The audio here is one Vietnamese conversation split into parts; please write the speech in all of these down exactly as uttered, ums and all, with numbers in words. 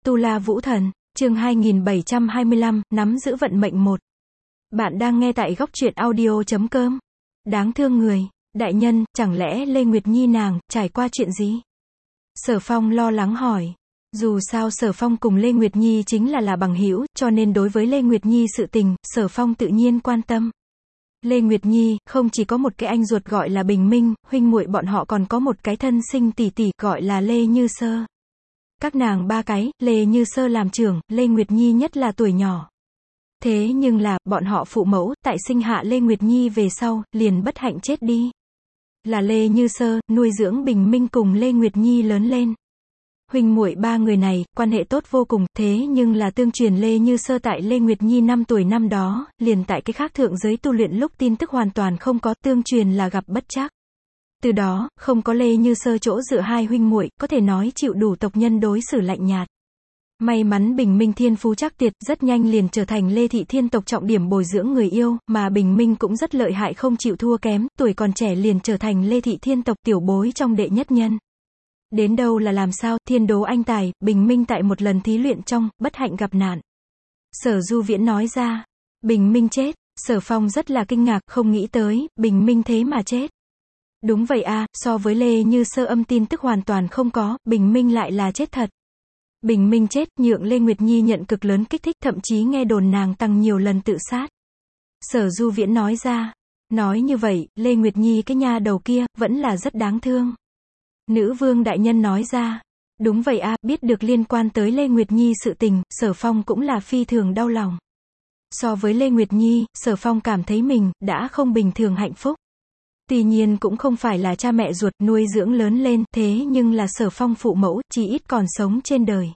Tu La Vũ Thần, chương hai nghìn bảy trăm hai mươi lăm, nắm giữ vận mệnh một. Bạn đang nghe tại góc truyện audio chấm com. Đáng thương người, đại nhân, chẳng lẽ Lê Nguyệt Nhi nàng, trải qua chuyện gì? Sở Phong lo lắng hỏi. Dù sao Sở Phong cùng Lê Nguyệt Nhi chính là là bằng hữu, cho nên đối với Lê Nguyệt Nhi sự tình, Sở Phong tự nhiên quan tâm. Lê Nguyệt Nhi, không chỉ có một cái anh ruột gọi là Bình Minh, huynh muội bọn họ còn có một cái thân sinh tỷ tỷ, gọi là Lê Như Sơ. Các nàng ba cái, Lê Như Sơ làm trưởng, Lê Nguyệt Nhi nhất là tuổi nhỏ. Thế nhưng là, bọn họ phụ mẫu, tại sinh hạ Lê Nguyệt Nhi về sau, liền bất hạnh chết đi. Là Lê Như Sơ, nuôi dưỡng Bình Minh cùng Lê Nguyệt Nhi lớn lên. Huynh muội ba người này, quan hệ tốt vô cùng, thế nhưng là tương truyền Lê Như Sơ tại Lê Nguyệt Nhi năm tuổi năm đó, liền tại cái khác thượng giới tu luyện lúc tin tức hoàn toàn không có, tương truyền là gặp bất trắc. Từ đó, không có Lê Như Sơ chỗ dựa hai huynh muội, có thể nói chịu đủ tộc nhân đối xử lạnh nhạt. May mắn Bình Minh thiên phú chắc tuyệt, rất nhanh liền trở thành Lê Thị Thiên tộc trọng điểm bồi dưỡng người yêu, mà Bình Minh cũng rất lợi hại không chịu thua kém, tuổi còn trẻ liền trở thành Lê Thị Thiên tộc tiểu bối trong đệ nhất nhân. Đến đâu là làm sao, thiên đố anh tài, Bình Minh tại một lần thí luyện trong, bất hạnh gặp nạn. Sở Du Viễn nói ra, Bình Minh chết, Sở Phong rất là kinh ngạc, không nghĩ tới, Bình Minh thế mà chết. Đúng vậy a, so với Lê Như Sơ âm tin tức hoàn toàn không có, Bình Minh lại là chết thật. Bình Minh chết, nhượng Lê Nguyệt Nhi nhận cực lớn kích thích, thậm chí nghe đồn nàng tăng nhiều lần tự sát. Sở Du Viễn nói ra, nói như vậy, Lê Nguyệt Nhi cái nha đầu kia, vẫn là rất đáng thương. Nữ vương đại nhân nói ra, đúng vậy a, biết được liên quan tới Lê Nguyệt Nhi sự tình, Sở Phong cũng là phi thường đau lòng. So với Lê Nguyệt Nhi, Sở Phong cảm thấy mình, đã không bình thường hạnh phúc. Tuy nhiên cũng không phải là cha mẹ ruột nuôi dưỡng lớn lên, thế nhưng là Sở Phong phụ mẫu, chỉ ít còn sống trên đời.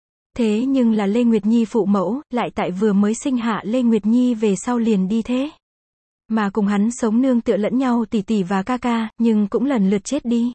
Thế nhưng là Lê Nguyệt Nhi phụ mẫu, lại tại vừa mới sinh hạ Lê Nguyệt Nhi về sau liền đi thế. Mà cùng hắn sống nương tựa lẫn nhau tỷ tỷ và ca ca, nhưng cũng lần lượt chết đi.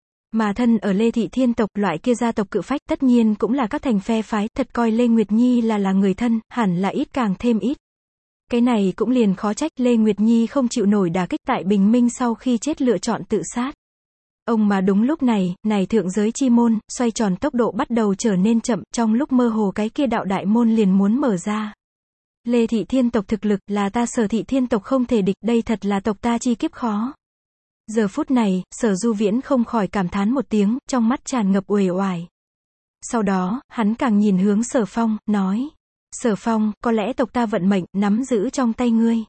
Mà thân ở Lê Thị Thiên tộc, loại kia gia tộc cự phách, tất nhiên cũng là các thành phe phái, thật coi Lê Nguyệt Nhi là là người thân, hẳn là ít càng thêm ít. Cái này cũng liền khó trách Lê Nguyệt Nhi không chịu nổi đả kích tại Bình Minh sau khi chết lựa chọn tự sát. Ông mà đúng lúc này, này thượng giới chi môn, xoay tròn tốc độ bắt đầu trở nên chậm, trong lúc mơ hồ cái kia đạo đại môn liền muốn mở ra. Lê Thị Thiên tộc thực lực, là ta Sở Thị Thiên tộc không thể địch, đây thật là tộc ta chi kiếp khó. Giờ phút này, Sở Du Viễn không khỏi cảm thán một tiếng, trong mắt tràn ngập uể oải. Sau đó, hắn càng nhìn hướng Sở Phong, nói. Sở Phong, có lẽ tộc ta vận mệnh, nắm giữ trong tay ngươi.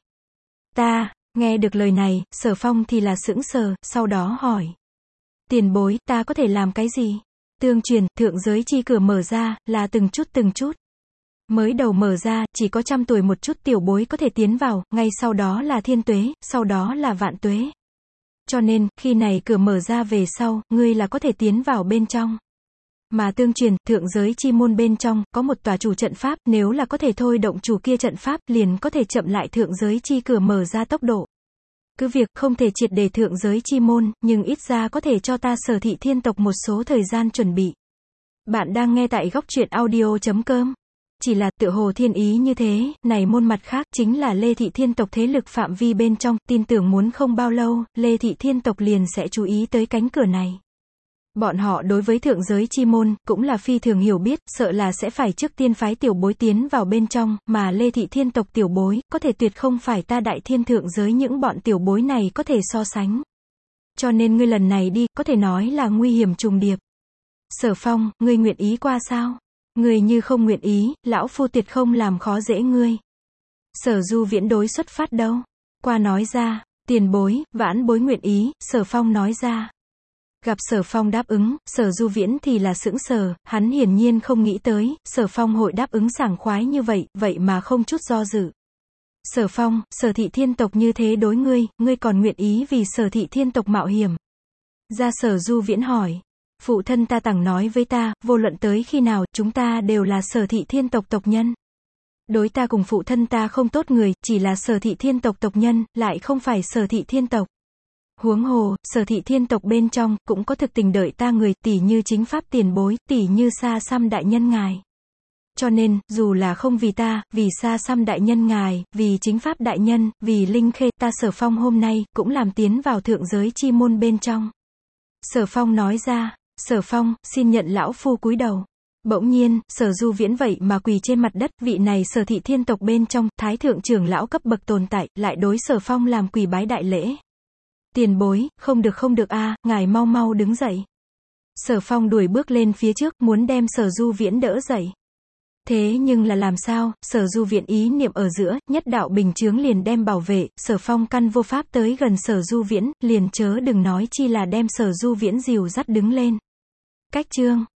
Ta, nghe được lời này, Sở Phong thì là sững sờ, sau đó hỏi. Tiền bối, ta có thể làm cái gì? Tương truyền, thượng giới chi cửa mở ra, là từng chút từng chút. Mới đầu mở ra, chỉ có trăm tuổi một chút tiểu bối có thể tiến vào, ngay sau đó là thiên tuế, sau đó là vạn tuế. Cho nên, khi này cửa mở ra về sau, ngươi là có thể tiến vào bên trong. Mà tương truyền, thượng giới chi môn bên trong, có một tòa chủ trận pháp, nếu là có thể thôi động chủ kia trận pháp, liền có thể chậm lại thượng giới chi cửa mở ra tốc độ. Cứ việc không thể triệt để thượng giới chi môn, nhưng ít ra có thể cho ta Sở Thị Thiên tộc một số thời gian chuẩn bị. Bạn đang nghe tại góc truyện audio chấm com. Chỉ là tựa hồ thiên ý như thế, này môn mặt khác chính là Lê Thị Thiên tộc thế lực phạm vi bên trong, tin tưởng muốn không bao lâu, Lê Thị Thiên tộc liền sẽ chú ý tới cánh cửa này. Bọn họ đối với thượng giới chi môn, cũng là phi thường hiểu biết, sợ là sẽ phải trước tiên phái tiểu bối tiến vào bên trong, mà Lê Thị Thiên tộc tiểu bối, có thể tuyệt không phải ta đại thiên thượng giới những bọn tiểu bối này có thể so sánh. Cho nên ngươi lần này đi, có thể nói là nguy hiểm trùng điệp. Sở Phong, ngươi nguyện ý qua sao? Ngươi như không nguyện ý, lão phu tuyệt không làm khó dễ ngươi. Sở Du Viễn đối xuất phát đâu? Qua nói ra, tiền bối, vãn bối nguyện ý, Sở Phong nói ra. Gặp Sở Phong đáp ứng, Sở Du Viễn thì là sững sờ, hắn hiển nhiên không nghĩ tới, Sở Phong hội đáp ứng sảng khoái như vậy, vậy mà không chút do dự. Sở Phong, Sở Thị Thiên tộc như thế đối ngươi, ngươi còn nguyện ý vì Sở Thị Thiên tộc mạo hiểm. Ra Sở Du Viễn hỏi, phụ thân ta tẳng nói với ta, vô luận tới khi nào, chúng ta đều là Sở Thị Thiên tộc tộc nhân. Đối ta cùng phụ thân ta không tốt người, chỉ là Sở Thị Thiên tộc tộc nhân, lại không phải Sở Thị Thiên tộc. Huống hồ, Sở Thị Thiên tộc bên trong, cũng có thực tình đợi ta người, tỷ như chính pháp tiền bối, tỷ như Sa Săm đại nhân ngài. Cho nên, dù là không vì ta, vì Sa Săm đại nhân ngài, vì chính pháp đại nhân, vì Linh Khê, ta Sở Phong hôm nay, cũng làm tiến vào thượng giới chi môn bên trong. Sở Phong nói ra, Sở Phong, xin nhận lão phu cúi đầu. Bỗng nhiên, Sở Du Viễn vậy mà quỳ trên mặt đất, vị này Sở thị thiên tộc bên trong, thái thượng trưởng lão cấp bậc tồn tại, lại đối Sở Phong làm quỳ bái đại lễ. Tiền bối, không được không được a, ngài mau mau đứng dậy. Sở Phong đuổi bước lên phía trước, muốn đem Sở Du Viễn đỡ dậy. Thế nhưng là làm sao, Sở Du Viễn ý niệm ở giữa, nhất đạo bình chướng liền đem bảo vệ, Sở Phong căn vô pháp tới gần Sở Du Viễn, liền chớ đừng nói chi là đem Sở Du Viễn dìu dắt đứng lên. Cách chương